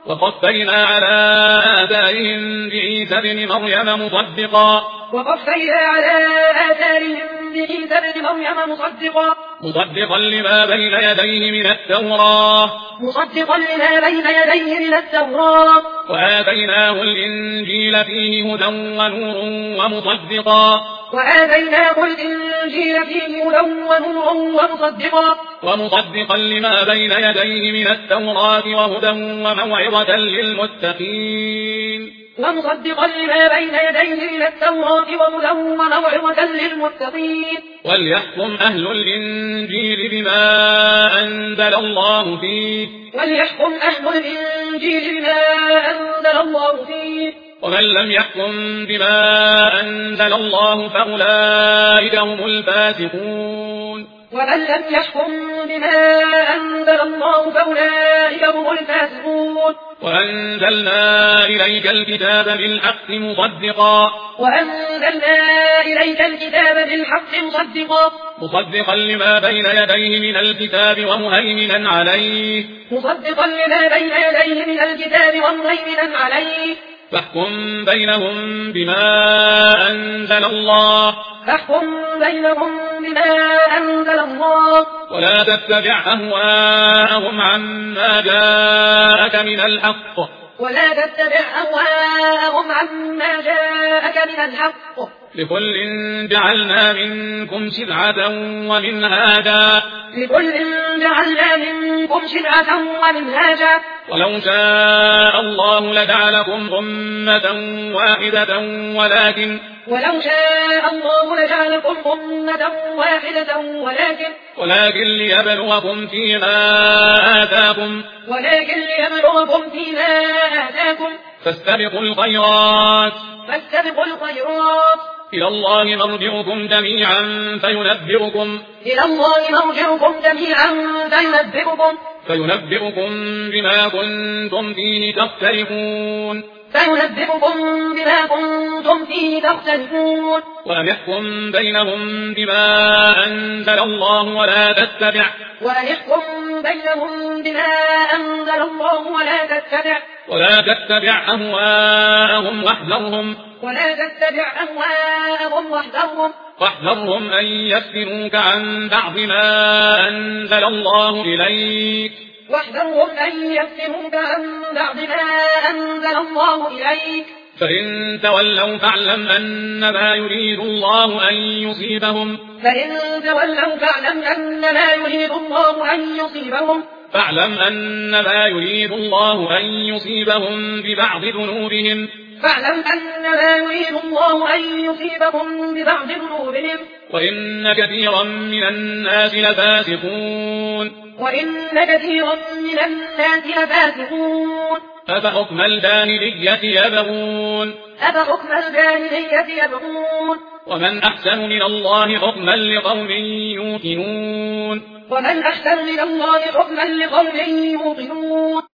وقفينا على آثارهم بعيسى ابن مريم مصدقا لما بين يديه من التوراة وآتيناه الإنجيل فيه هدى ونور ومصدقا لما بين يديه من التوراة وهدى وموعظة للمتقين وليحكم أهل الإنجيل بما أنزل الله فيه ومن لم يحكم بما أنزل الله فأولئك هم الفاسقون وأنزلنا إليك الكتاب بالحق مصدقا لما بين يديه من الكتاب ومهيمنا عليه فاحكم بينهم بما أنزل الله ولا تتبع أهواءهم عما جاءك من الحق لكل جعلنا منكم شرعة ومنهاجا ولو شاء الله لجعلكم أمة واحدة ولكن ليبلوكم فيما آتاكم فاستبقوا الخيرات إلى الله مرجعكم جميعا فينبئكم بما كنتم فيه تختلفون وأن يحكم بينهم بما أنزل الله ولا تتبع أهواءهم واحذرهم أن يفتنوك عن بعض ما أنزل الله إليك فإن تولوا فاعلم أنما يريد الله أن يصيبهم ببعض ذنوبهم وإن كثيرا من الناس لفاسقون أفحكم الجاهلية يبغون ومن أحسن من الله حكما لقوم يوقنون